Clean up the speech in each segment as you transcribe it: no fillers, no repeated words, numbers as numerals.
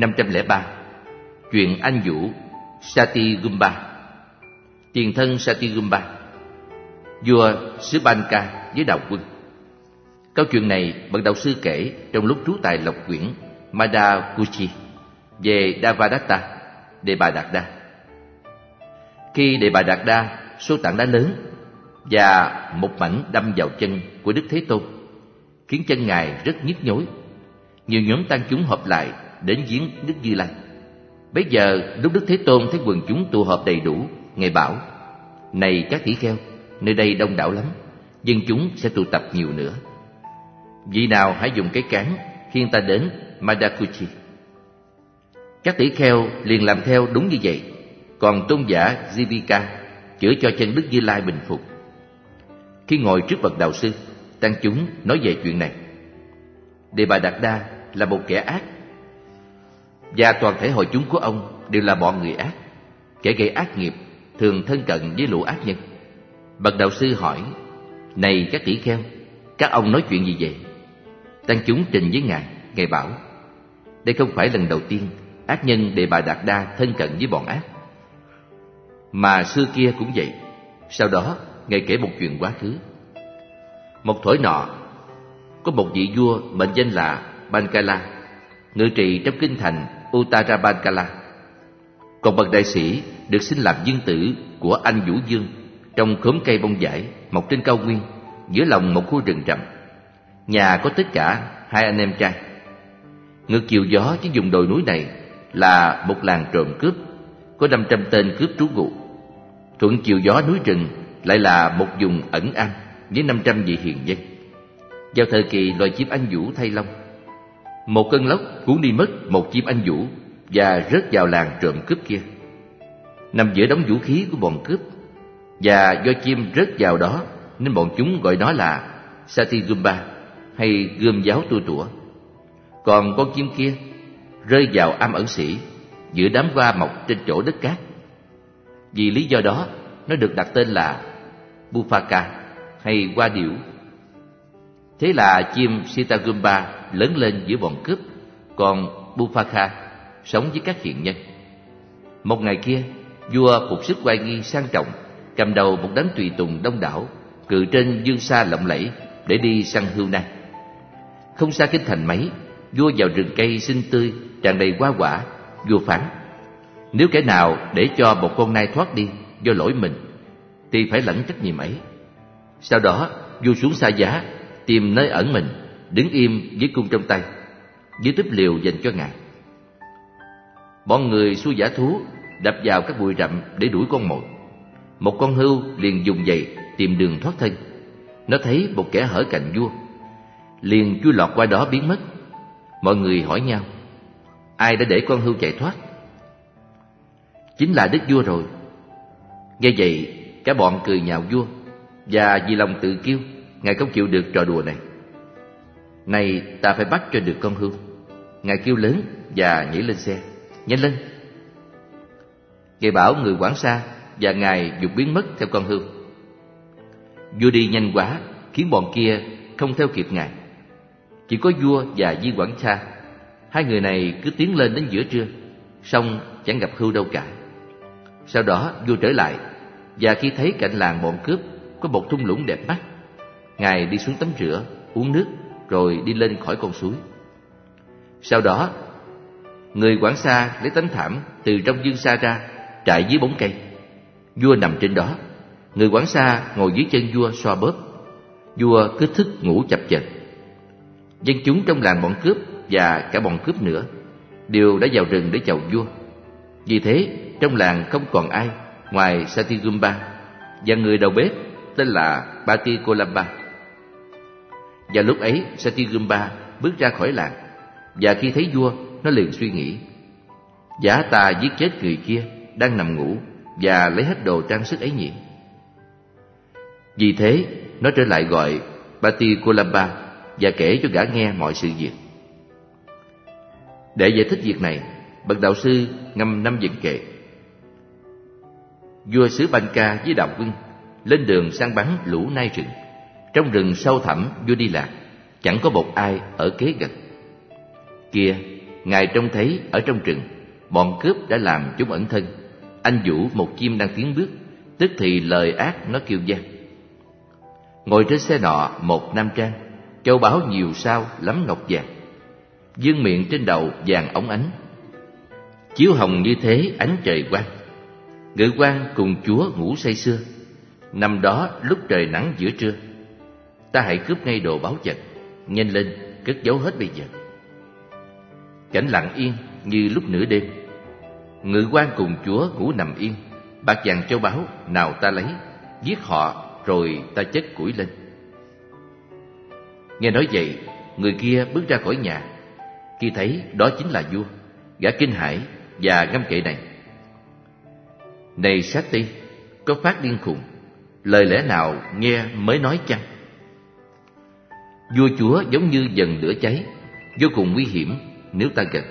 503. Chuyện anh vũ Satyagumba. Tiền thân Satyagumba, vua xứ Banka với đạo quân. Câu chuyện này bậc đạo sư kể trong lúc trú tại Lộc Quyển Madakuchi về Devadatta, Đề Bà Đạt Đa. Khi Đề Bà Đạt Đa số tảng đá lớn và một mảnh đâm vào chân của Đức Thế Tôn, khiến chân Ngài rất nhức nhối. Nhiều nhóm tăng chúng họp lại đến viếng Đức Như Lai. Bấy giờ lúc Đức Thế Tôn thấy quần chúng tụ họp đầy đủ, Ngài bảo: này các tỷ kheo, nơi đây đông đảo lắm, dân chúng sẽ tụ tập nhiều nữa. Vị nào hãy dùng cái cán khiêng ta đến Madakuchi. Các tỷ kheo liền làm theo đúng như vậy. Còn tôn giả Jivika chữa cho chân Đức Như Lai bình phục. Khi ngồi trước bậc đạo sư, tăng chúng nói về chuyện này. Đề Bà Đạt Đa là một kẻ ác, và toàn thể hội chúng của ông đều là bọn người ác, kẻ gây ác nghiệp, thường thân cận với lũ ác nhân. Bậc đạo sư hỏi: này các tỷ kheo, các ông nói chuyện gì vậy? Tăng chúng trình với Ngài. Ngài bảo: đây không phải lần đầu tiên ác nhân Đề Bà Đạt Đa thân cận với bọn ác, mà xưa kia cũng vậy. Sau đó Ngài kể một chuyện quá khứ. Một thổi nọ, có một vị vua mệnh danh là Bankala, ngự trị trong kinh thành Uttara Bankala. Còn bậc đại sĩ được xin làm dương tử của anh Vũ Dương trong khóm cây bông vải mọc trên cao nguyên giữa lòng một khu rừng rậm. Nhà có tất cả 2 anh em trai. Ngược chiều gió trên vùng đồi núi này là một làng trộm cướp, có 500 tên cướp trú ngụ. Thuận chiều gió núi rừng lại là một vùng ẩn am với 500 vị hiền dân. Vào thời kỳ loài chim anh vũ thay lông, một cơn lốc cuốn đi mất một chim anh vũ và rớt vào làng trộm cướp kia, nằm giữa đống vũ khí của bọn cướp. Và do chim rớt vào đó nên bọn chúng gọi nó là Satyagumba, hay gươm giáo tua tủa. Còn con chim kia rơi vào am ẩn sĩ giữa đám hoa mọc trên chỗ đất cát. Vì lý do đó nó được đặt tên là Bufaka, hay hoa điểu. Thế là chim Satyagumba lớn lên giữa bọn cướp, còn Bufaka sống với các hiền nhân. Một ngày kia, vua phục sức oai nghi sang trọng, cầm đầu một đám tùy tùng đông đảo, cự trên dương xa lộng lẫy để đi săn hươu nai. Không xa kinh thành mấy, vua vào rừng cây xinh tươi tràn đầy hoa quả. Vua phán: nếu kẻ nào để cho một con nai thoát đi do lỗi mình thì phải lãnh trách nhiệm ấy. Sau đó vua xuống xa giá, tìm nơi ẩn mình, đứng im với cung trong tay, dưới túp liều dành cho Ngài. Bọn người xua dã thú đập vào các bụi rậm để đuổi con mồi. Một con hươu liền dùng giày tìm đường thoát thân. Nó thấy một kẻ hở cạnh vua, liền chui lọt qua đó biến mất. Mọi người hỏi nhau: ai đã để con hươu chạy thoát? Chính là đức vua rồi. Nghe vậy, cả bọn cười nhạo vua, và vì lòng tự kiêu, Ngài không chịu được trò đùa này. Này, ta phải bắt cho được con hươu. Ngài kêu lớn và nhảy lên xe. Nhanh lên! Ngài bảo người quản xa, và Ngài dục biến mất theo con hươu. Vua đi nhanh quá, khiến bọn kia không theo kịp Ngài. Chỉ có vua và Di Quản Xa, 2 người này cứ tiến lên đến giữa trưa, song chẳng gặp hươu đâu cả. Sau đó vua trở lại, và khi thấy cạnh làng bọn cướp có một thung lũng đẹp mắt, Ngài đi xuống tắm rửa, uống nước, rồi đi lên khỏi con suối. Sau đó người quản xa lấy tấm thảm từ trong dương xa ra, trải dưới bóng cây. Vua nằm trên đó, người quản xa ngồi dưới chân vua xoa bóp. Vua cứ thức ngủ chập chờn. Dân chúng trong làng bọn cướp và cả bọn cướp nữa đều đã vào rừng để chầu vua. Vì thế trong làng không còn ai ngoài Satyagumba và người đầu bếp tên là Patikolaba. Và lúc ấy Satyagumba bước ra khỏi làng, và khi thấy vua, nó liền suy nghĩ: giá ta giết chết người kia đang nằm ngủ và lấy hết đồ trang sức ấy nhỉ? Vì thế nó trở lại gọi Patikolaba và kể cho gã nghe mọi sự việc. Để giải thích việc này, bậc đạo sư ngâm 5 vần kệ. Vua xứ Banka với đạo quân lên đường săn bắn lũ nai rừng. Trong rừng sâu thẳm vua đi lạc, chẳng có một ai ở kế gần. Kia, Ngài trông thấy ở trong rừng, bọn cướp đã làm chúng ẩn thân. Anh Vũ, một chim đang tiến bước, tức thì lời ác nó kêu vang. Ngồi trên xe nọ một nam trang, châu báu nhiều sao lắm ngọc vàng, vương miện trên đầu vàng óng ánh, chiếu hồng như thế ánh trời quang. Ngự quan cùng chúa ngủ say sưa, nằm đó lúc trời nắng giữa trưa. Ta hãy cướp ngay đồ báu vật, nhanh lên cất giấu hết bây giờ. Cảnh lặng yên như lúc nửa đêm. Ngự quan cùng chúa ngủ nằm yên, bạc vàng châu báu nào ta lấy, giết họ rồi ta chất củi lên. Nghe nói vậy, người kia bước ra khỏi nhà. Khi thấy đó chính là vua, gã kinh hãi và ngâm kệ này: Này Sát Ti, có phát điên khùng, lời lẽ nào nghe mới nói chăng? Vua chúa giống như dần lửa cháy, vô cùng nguy hiểm nếu ta gần.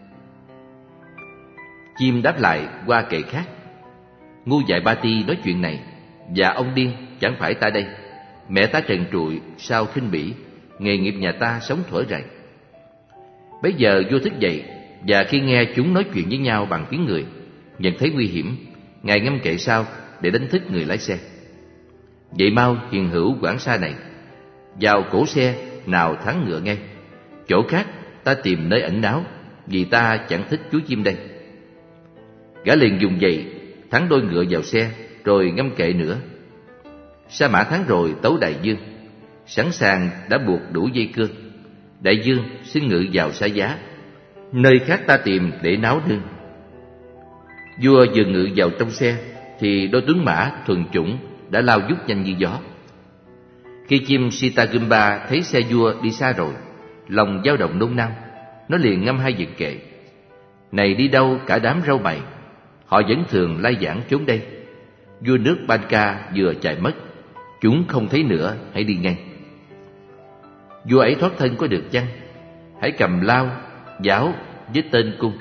Chim đáp lại qua kệ khác: Ngu dại Ba Ti nói chuyện này, và ông điên chẳng phải ta đây. Mẹ ta trần trụi sao khinh bỉ, nghề nghiệp nhà ta sống thuở rày. Bấy giờ vua thức dậy, và khi nghe chúng nói chuyện với nhau bằng tiếng người, nhận thấy nguy hiểm, ngài ngâm kệ sau để đánh thức người lái xe. Vậy mau hiền hữu quản xa này, vào cổ xe nào thắng ngựa ngay. Chỗ khác ta tìm nơi ẩn náu, vì ta chẳng thích chú chim đây. Gã liền dùng giày thắng đôi ngựa vào xe, rồi ngâm kệ nữa. Sa mã thắng rồi tấu đại dương, sẵn sàng đã buộc đủ dây cương. Đại dương xin ngự vào xa giá, nơi khác ta tìm để náo nương. Vua vừa ngự vào trong xe, thì đôi tuấn mã thuần chủng đã lao vút nhanh như gió. Khi chim Sitagumba thấy xe vua đi xa rồi, lòng dao động nôn nao, nó liền ngâm hai vần kệ: Này đi đâu cả đám râu mày, họ vẫn thường lai vãng trốn đây. Vua nước Banka vừa chạy mất, chúng không thấy nữa, hãy đi ngay. Vua ấy thoát thân có được chăng? Hãy cầm lao, giáo với tên cung.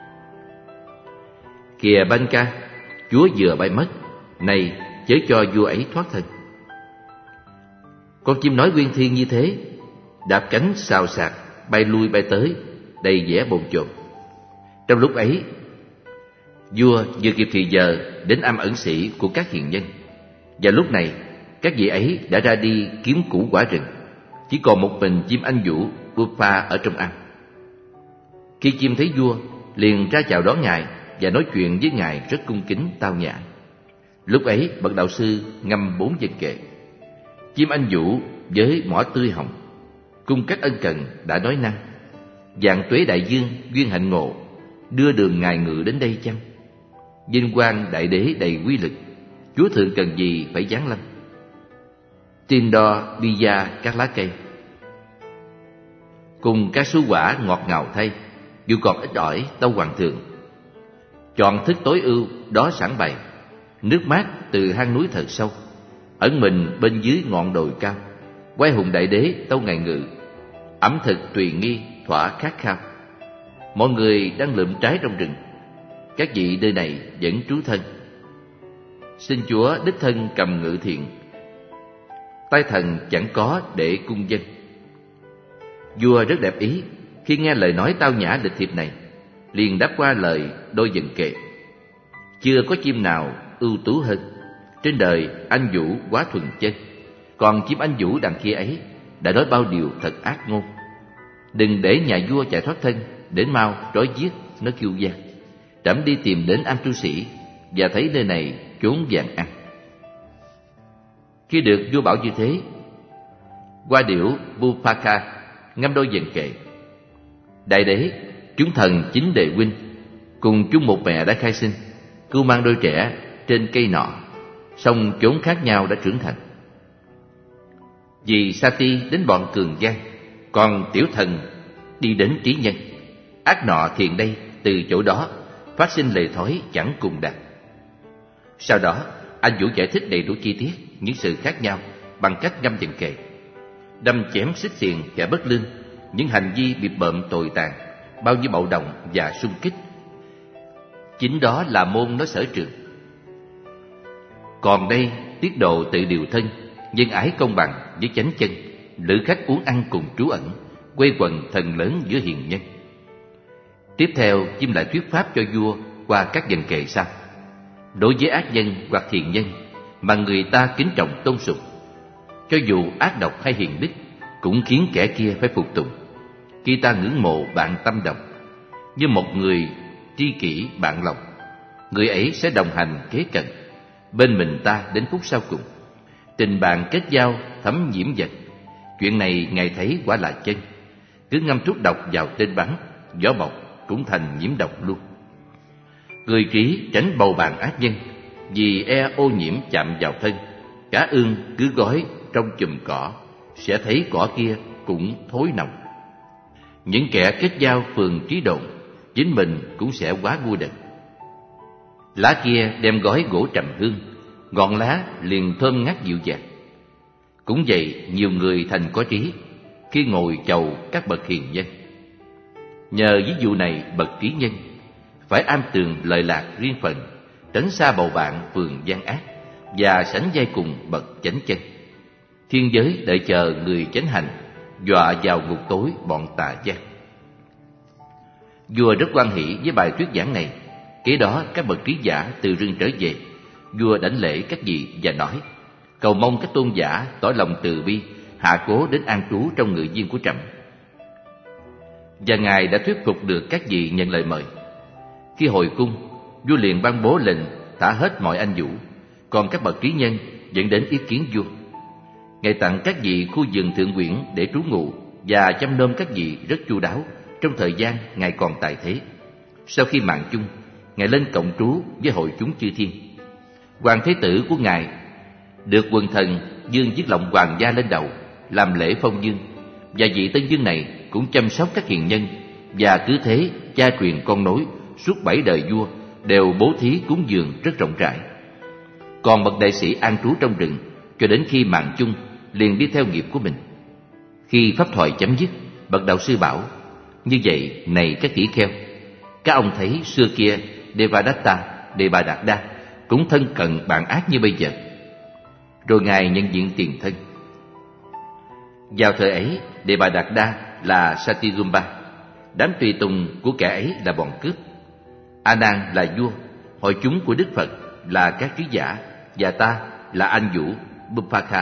Kìa Banka, chúa vừa bay mất, này chớ cho vua ấy thoát thân. Con chim nói uyên thiên như thế, đạp cánh xào xạc, bay lui bay tới, đầy vẻ bồn chồn. Trong lúc ấy, vua vừa kịp thì giờ đến am ẩn sĩ của các hiền nhân. Và lúc này, các vị ấy đã ra đi kiếm củ quả rừng, chỉ còn một mình chim anh vũ Bupa ở trong am. Khi chim thấy vua, liền ra chào đón ngài và nói chuyện với ngài rất cung kính tao nhã. Lúc ấy bậc đạo sư ngâm 4 vần kệ. Chim anh vũ với mỏ tươi hồng, cung các ân cần đã nói năng: Vạn tuế đại dương duyên hạnh ngộ, đưa đường ngài ngự đến đây chăng? Vinh quang đại đế đầy quy lực, chúa thượng cần gì phải giáng lâm? Tin đo bi da các lá cây, cùng các số quả ngọt ngào thay, dù còn ít ỏi tâu hoàng thượng. Chọn thức tối ưu đó sẵn bày, nước mát từ hang núi thật sâu, ẩn mình bên dưới ngọn đồi cao. Quay hùng đại đế tâu ngài ngự, ẩm thực tùy nghi thỏa khát khao. Mọi người đang lượm trái trong rừng, các vị nơi này vẫn trú thân. Xin chúa đích thân cầm ngự thiện, tay thần chẳng có để cung dân. Vua rất đẹp ý khi nghe lời nói tao nhã lịch thiệp này, liền đáp qua lời đôi vần kệ: Chưa có chim nào ưu tú hơn, trên đời anh vũ quá thuần chân. Còn chim anh vũ đằng kia ấy đã nói bao điều thật ác ngôn. Đừng để nhà vua chạy thoát thân, đến mau trói giết nó kêu vang. Trẫm đi tìm đến am tu sĩ, và thấy nơi này chốn vàng ăn. Khi được vua bảo như thế, qua điểu Bupaka ngâm đôi vần kệ: Đại đế, chúng thần chính đệ huynh, cùng chung một mẹ đã khai sinh, cưu mang đôi trẻ trên cây nọ, song chốn khác nhau đã trưởng thành. Vì Sati đến bọn cường gian, còn tiểu thần đi đến trí nhân. Ác nọ thiền đây từ chỗ đó phát sinh lề thói chẳng cùng đạt. Sau đó anh Vũ giải thích đầy đủ chi tiết những sự khác nhau bằng cách ngâm vần kệ, đâm chém xích xiềng kẻ bất lương, những hành vi bịp bợm tồi tàn, bao nhiêu bạo động và xung kích. Chính đó là môn nó sở trường. Còn đây tiết độ tự điều thân, nhân ái công bằng với chánh chân, lữ khách uống ăn cùng trú ẩn, quây quần thần lớn giữa hiền nhân. Tiếp theo, Chim lại thuyết pháp cho vua qua các dần kệ sau. Đối với ác nhân hoặc thiện nhân mà người ta kính trọng tôn sùng, cho dù ác độc hay hiền đức, cũng khiến kẻ kia phải phục tùng. Khi ta ngưỡng mộ bạn tâm đồng, như một người tri kỷ bạn lòng, người ấy sẽ đồng hành kế cận, bên mình ta đến phút sau cùng. Tình bạn kết giao thấm nhiễm dần. Chuyện này Ngài thấy quả là chân. Cứ ngâm thuốc độc vào tên bắn, vỏ bọc cũng thành nhiễm độc luôn. Người trí tránh bầu bạn ác nhân, vì e ô nhiễm chạm vào thân. Cá ương cứ gói trong chùm cỏ, sẽ thấy cỏ kia cũng thối nồng. Những kẻ kết giao phường trí độn, chính mình cũng sẽ quá ngu đần. Lá kia đem gói gỗ trầm hương, ngọn lá liền thơm ngát dịu dàng. Cũng vậy, nhiều người thành có trí khi ngồi chầu các bậc hiền nhân. Nhờ ví dụ này, bậc trí nhân phải am tường lợi lạc riêng phần, tránh xa bầu bạn phường gian ác, và sánh vai cùng bậc chánh chân. Thiên giới đợi chờ người chánh hành, dọa vào ngục tối bọn tà gian. Vua rất hoan hỷ với bài thuyết giảng này. Kế đó các bậc trí giả từ rừng trở về. Vua đảnh lễ các vị và nói: cầu mong các tôn giả tỏ lòng từ bi, hạ cố đến an trú trong ngự viên của trẫm. Và Ngài đã thuyết phục được các vị nhận lời mời. Khi hồi cung, vua liền ban bố lệnh thả hết mọi anh vũ, còn các bậc trí nhân dẫn đến ý kiến vua. Ngài tặng các vị khu vườn thượng quyển để trú ngụ và chăm nom các vị rất chu đáo trong thời gian Ngài còn tại thế. Sau khi mạng chung, Ngài lên cộng trú với hội chúng chư thiên. Hoàng thế tử của Ngài được quần thần dương chiếc lọng hoàng gia lên đầu làm lễ phong dương, và vị tân dương này cũng chăm sóc các hiền nhân, và cứ thế cha truyền con nối suốt 7 đời vua đều bố thí cúng dường rất rộng rãi. Còn bậc đại sĩ an trú trong rừng cho đến khi mạng chung liền đi theo nghiệp của mình. Khi pháp thoại chấm dứt, bậc đạo sư bảo: như vậy này các tỷ kheo, các ông thấy xưa kia Devadatta, Đề Bà Đạt Đa cũng thân cận bạn ác như bây giờ. Rồi Ngài nhận diện tiền thân. Vào thời ấy, Đề Bà Đạt Đa là Satyagumba, đám tùy tùng của kẻ ấy là bọn cướp. A Nan là vua, hội chúng của Đức Phật là các trí giả, và ta là anh vũ Buphakha.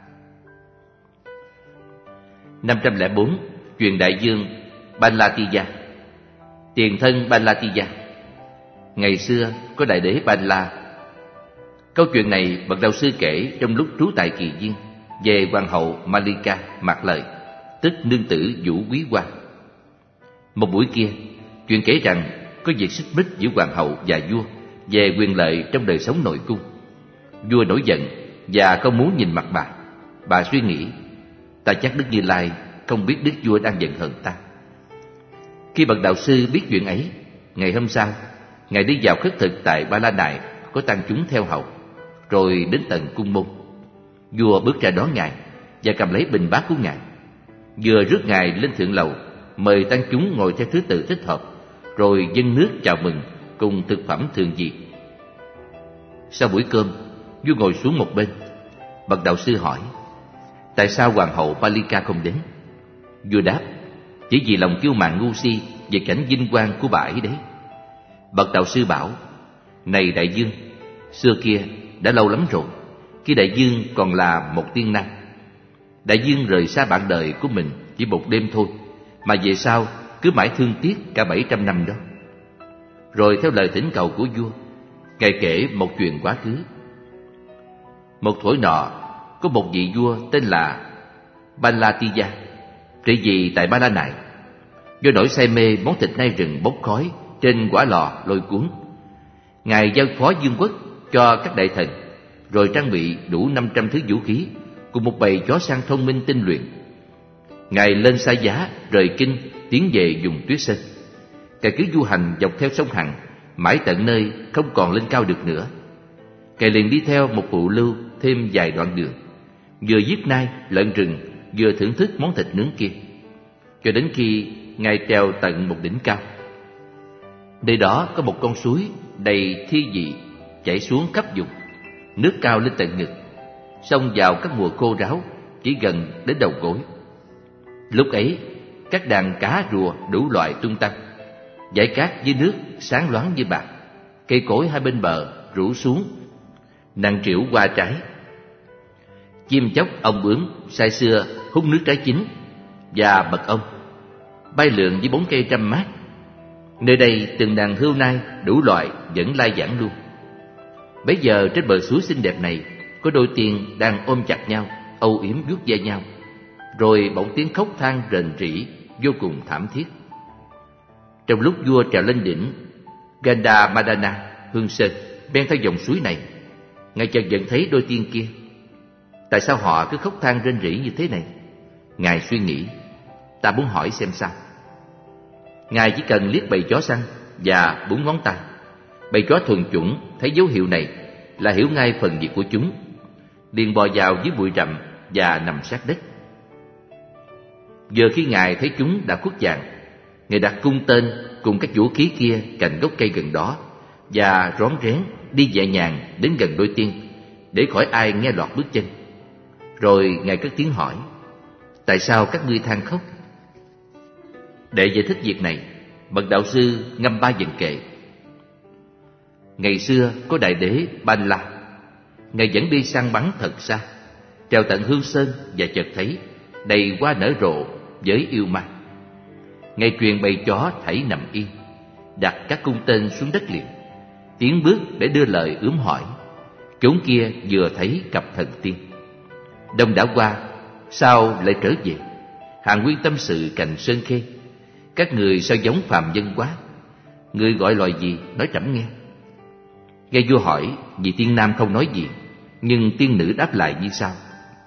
504. Truyền đại dương Banlatiya. Tiền thân Banlatiya. Ngày xưa có đại đế Banla. Câu chuyện này bậc đạo sư kể trong lúc trú tại Kỳ Viên về hoàng hậu Malika Mạc Lợi, tức nương tử Vũ Quý Hoa. Một buổi kia, chuyện kể rằng có việc xích mích giữa hoàng hậu và vua về quyền lợi trong đời sống nội cung. Vua nổi giận và không muốn nhìn mặt bà. Bà suy nghĩ: ta chắc Đức Như Lai không biết đức vua đang giận hờn ta. Khi bậc đạo sư biết chuyện ấy, ngày hôm sau Ngài đi vào khất thực tại Ba La Nại có tăng chúng theo hầu, rồi đến tận cung môn. Vua bước ra đón Ngài và cầm lấy bình bát của Ngài, vừa rước Ngài lên thượng lầu, mời tăng chúng ngồi theo thứ tự thích hợp, rồi dâng nước chào mừng cùng thực phẩm thường dị. Sau buổi cơm, vua ngồi xuống một bên. Bậc đạo sư hỏi: tại sao hoàng hậu Palika không đến? Vua đáp: chỉ vì lòng kiêu mạn ngu si về cảnh vinh quang của bà ấy đấy. Bậc đạo sư bảo: này đại dương, xưa kia đã lâu lắm rồi, khi đại dương còn là một tiên năng. Đại dương rời xa bạn đời của mình chỉ một đêm thôi, mà về sau cứ mãi thương tiếc cả 700 năm đó. Rồi theo lời thỉnh cầu của vua, Ngài kể một chuyện quá khứ. Một thuở nọ, có một vị vua tên là Banlatiya trị vì tại Ba La Nại. Do nỗi say mê món thịt nai rừng bốc khói trên quả lò lôi cuốn, Ngài giao phó vương quốc cho các đại thần, rồi trang bị đủ 500 thứ vũ khí cùng một bầy chó săn thông minh tinh luyện. Ngài lên Sa Giá rời kinh tiến về vùng Tuyết Sơn. Ngài cứ du hành dọc theo sông Hằng mãi tận nơi không còn lên cao được nữa. Ngài liền đi theo một phụ lưu thêm vài đoạn đường, vừa giết nai lợn rừng, vừa thưởng thức món thịt nướng kia, cho đến khi Ngài trèo tận một đỉnh cao. Nơi đó có một con suối đầy thi vị chảy xuống khắp vùng, nước cao lên tận ngực, xông vào các mùa khô ráo chỉ gần đến đầu gối. Lúc ấy các đàn cá rùa đủ loại tung tăng. Dải cát dưới nước sáng loáng như bạc, cây cối hai bên bờ rủ xuống, nặng trĩu hoa trái. Chim chóc ong bướm say sưa hút nước trái chín và mật ong bay lượn dưới bóng cây râm mát. Nơi đây từng đàn hươu nai đủ loại vẫn lai vãng luôn. Bấy giờ trên bờ suối xinh đẹp này có đôi tiên đang ôm chặt nhau, âu yếm vuốt ve nhau. Rồi bỗng tiếng khóc than rền rĩ vô cùng thảm thiết. Trong lúc vua trèo lên đỉnh Gandhamadana, Hương Sơn, men theo dòng suối này, ngài chợt nhận thấy đôi tiên kia. Tại sao họ cứ khóc than rên rỉ như thế này? Ngài suy nghĩ, ta muốn hỏi xem sao. Ngài chỉ cần liếc bầy chó săn và búng ngón tay. Bầy chó thuần chủng thấy dấu hiệu này là hiểu ngay phần việc của chúng, liền bò vào dưới bụi rậm và nằm sát đất. Giờ khi Ngài thấy chúng đã khuất dạng, Ngài đặt cung tên cùng các vũ khí kia cạnh gốc cây gần đó và rón rén đi nhẹ nhàng đến gần đôi tiên để khỏi ai nghe lọt bước chân. Rồi Ngài cất tiếng hỏi, tại sao các ngươi than khóc? Để giải thích việc này, bậc đạo sư ngâm ba dần kệ. Ngày xưa có đại đế Ban La, Ngài dẫn đi săn bắn thật xa, trèo tận Hương Sơn và chợt thấy đầy hoa nở rộ với yêu ma. Ngài truyền bầy chó thảy nằm yên, đặt các cung tên xuống đất liền, tiến bước để đưa lời ướm hỏi. Chốn kia vừa thấy cặp thần tiên. Đông đã qua, sao lại trở về? Hàng Nguyên tâm sự cành sơn khê. Các người sao giống phàm nhân quá? Người gọi loài gì, nói trẫm nghe. Nghe vua hỏi, vị tiên nam không nói gì, nhưng tiên nữ đáp lại như sau: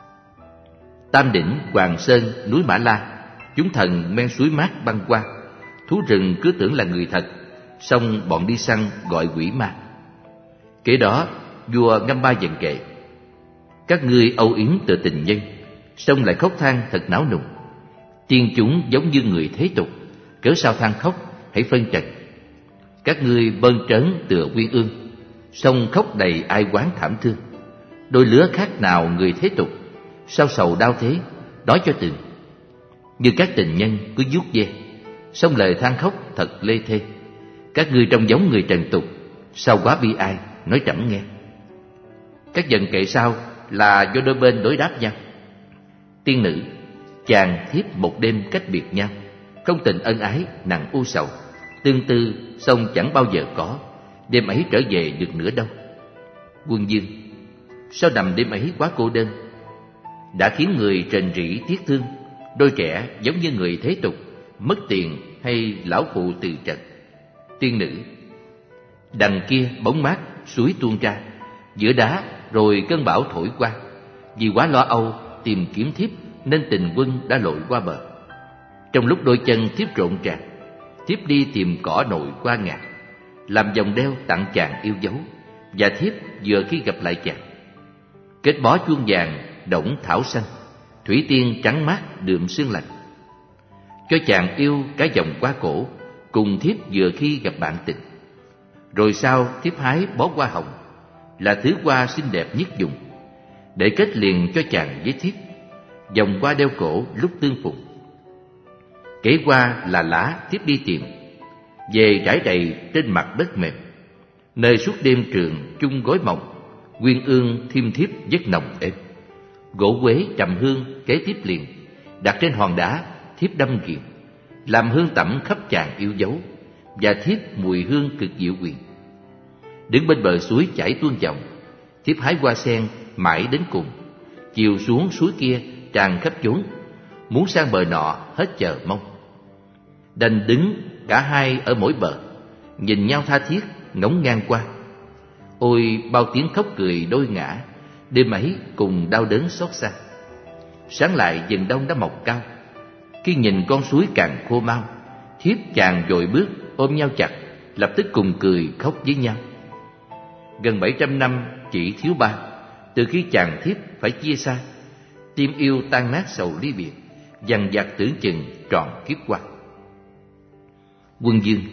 Tam đỉnh, Hoàng Sơn, núi Mã La, chúng thần men suối mát băng qua. Thú rừng cứ tưởng là người thật, xong bọn đi săn gọi quỷ ma. Kể đó, vua ngâm ba dần kệ. Các ngươi âu yếm từ tình nhân, xong lại khóc than thật não nùng. Tiên chúng giống như người thế tục, cớ sao than khóc, hãy phân trần. Các ngươi bơn trớn tựa quyên ương, xong khóc đầy ai oán thảm thương. Đôi lứa khác nào người thế tục, sao sầu đau thế, nói cho từng. Như các tình nhân cứ vuốt ve, xong lời than khóc thật lê thê. Các ngươi trông giống người trần tục, sao quá bi ai, nói trẫm nghe. Các dần kệ sau là do đôi bên đối đáp nhau. Tiên nữ: chàng thiếp một đêm cách biệt nhau, không tình ân ái nặng u sầu, tương tư xong chẳng bao giờ có, đêm ấy trở về được nữa đâu. Quân vương: sao nằm đêm ấy quá cô đơn, đã khiến người rền rĩ tiếc thương. Đôi trẻ giống như người thế tục, mất tiền hay lão phụ từ trần. Tiên nữ: đằng kia bóng mát suối tuôn ra, giữa đá rồi cơn bão thổi qua. Vì quá lo âu tìm kiếm thiếp nên tình quân đã lội qua bờ. Trong lúc đôi chân thiếp rộn ràng, thiếp đi tìm cỏ nội qua ngàn, làm vòng đeo tặng chàng yêu dấu. Và thiếp vừa khi gặp lại chàng, kết bó chuông vàng đổng thảo xanh, thủy tiên trắng mát đượm sương lạnh. Cho chàng yêu cả vòng qua cổ, cùng thiếp vừa khi gặp bạn tình. Rồi sau thiếp hái bó hoa hồng, là thứ hoa xinh đẹp nhất vùng, để kết liền cho chàng với thiếp, vòng hoa đeo cổ lúc tương phùng. Kể qua là lá thiếp đi tìm, về trải đầy trên mặt đất mềm, nơi suốt đêm trường chung gối mộng, quyên ương thiêm thiếp giấc nồng êm. Gỗ quế trầm hương kế tiếp liền, đặt trên hòn đá thiếp đâm ghiền, làm hương tẩm khắp chàng yêu dấu, và thiếp mùi hương cực diệu quyền. Đứng bên bờ suối chảy tuôn dòng, thiếp hái hoa sen mãi đến cùng, chiều xuống suối kia tràn khắp chốn, muốn sang bờ nọ hết chờ mong. Đành đứng cả hai ở mỗi bờ, nhìn nhau tha thiết ngóng ngang qua. Ôi bao tiếng khóc cười đôi ngã, đêm ấy cùng đau đớn xót xa. Sáng lại rừng đông đã mọc cao, khi nhìn con suối càng khô mau, thiếp chàng vội bước ôm nhau chặt, lập tức cùng cười khóc với nhau. Gần 700 năm chỉ thiếu 3, từ khi chàng thiếp phải chia xa, tim yêu tan nát sầu ly biệt, dằn vặt tưởng chừng trọn kiếp qua. Quân vương: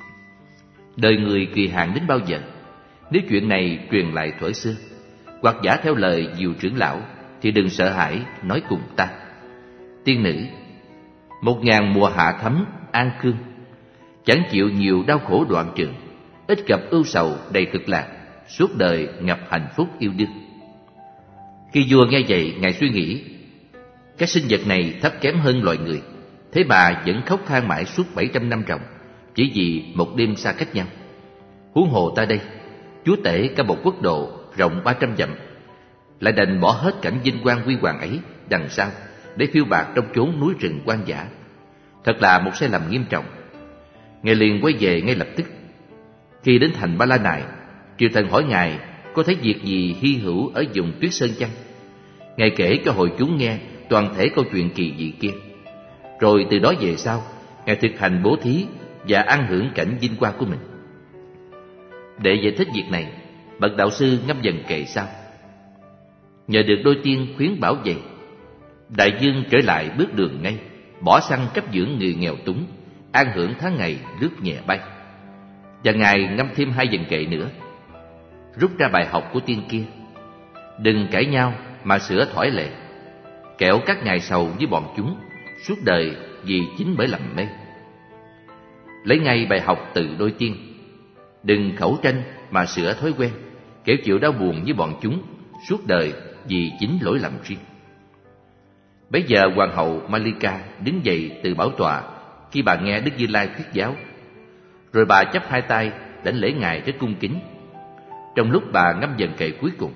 đời người kỳ hạn đến bao giờ? Nếu chuyện này truyền lại thuở xưa, hoặc giả theo lời Diệu trưởng lão, thì đừng sợ hãi, nói cùng ta. Tiên nữ: 1000 mùa hạ thấm an khương, chẳng chịu nhiều đau khổ đoạn trường, ít gặp ưu sầu đầy cực lạc, suốt đời ngập hạnh phúc yêu đương. Khi vua nghe vậy, ngài suy nghĩ, các sinh vật này thấp kém hơn loài người, thế mà vẫn khóc than mãi suốt 700 năm ròng, chỉ vì một đêm xa cách nhau. Huống hồ ta đây, chúa tể cả một quốc độ rộng 300 dặm, lại đành bỏ hết cảnh vinh quang huy hoàng ấy đằng sau để phiêu bạt trong chốn núi rừng hoang dã. Thật là một sai lầm nghiêm trọng. Ngài liền quay về ngay lập tức. Khi đến thành Ba La Nại, triều thần hỏi ngài có thấy việc gì hy hữu ở vùng Tuyết Sơn chăng? Ngài kể cho hội chúng nghe toàn thể câu chuyện kỳ dị kia. Rồi từ đó về sau, ngài thực hành bố thí và ăn hưởng cảnh vinh quang của mình. Để giải thích việc này, bậc đạo sư ngâm dần kệ sau: nhờ được đôi tiên khuyến bảo vệ, đại dương trở lại bước đường ngay, bỏ xăng cấp dưỡng người nghèo túng, an hưởng tháng ngày lướt nhẹ bay. Và ngài ngâm thêm 2 dần kệ nữa, rút ra bài học của tiên kia: đừng cãi nhau mà sửa thỏi lệ, kẻo các ngài sầu với bọn chúng suốt đời vì chính bởi lầm mê. Lấy ngay bài học từ đôi tiên: đừng khẩu tranh mà sửa thói quen, kẻo chịu đau buồn với bọn chúng suốt đời vì chính lỗi lầm riêng. Bấy giờ hoàng hậu Malika đứng dậy từ bảo tọa khi bà nghe Đức Như Lai thuyết giáo, rồi bà chắp 2 tay đảnh lễ ngài rất cung kính. Trong lúc bà ngâm dần kệ cuối cùng: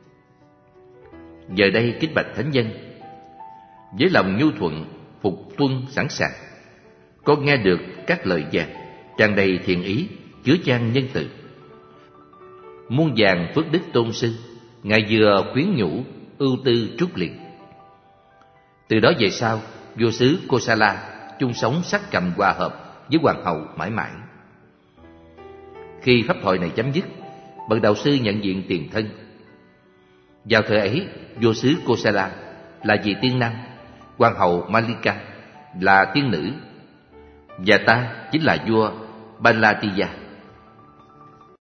giờ đây kính bạch thánh nhân, với lòng nhu thuận phục tuân sẵn sàng, con nghe được các lời giảng tràn đầy thiện ý, chứa chan nhân từ. Muôn vàn phước đức tôn sư, ngài vừa khuyến nhủ ưu tư trút liền. Từ đó về sau, vua xứ Kosala chung sống sát cạnh hòa hợp với hoàng hậu mãi mãi. Khi pháp thoại này chấm dứt, bậc đạo sư nhận diện tiền thân. Vào thời ấy, vua xứ Kosala là vị tiên nam, hoàng hậu Malika là tiên nữ, và ta chính là vua Balatiya.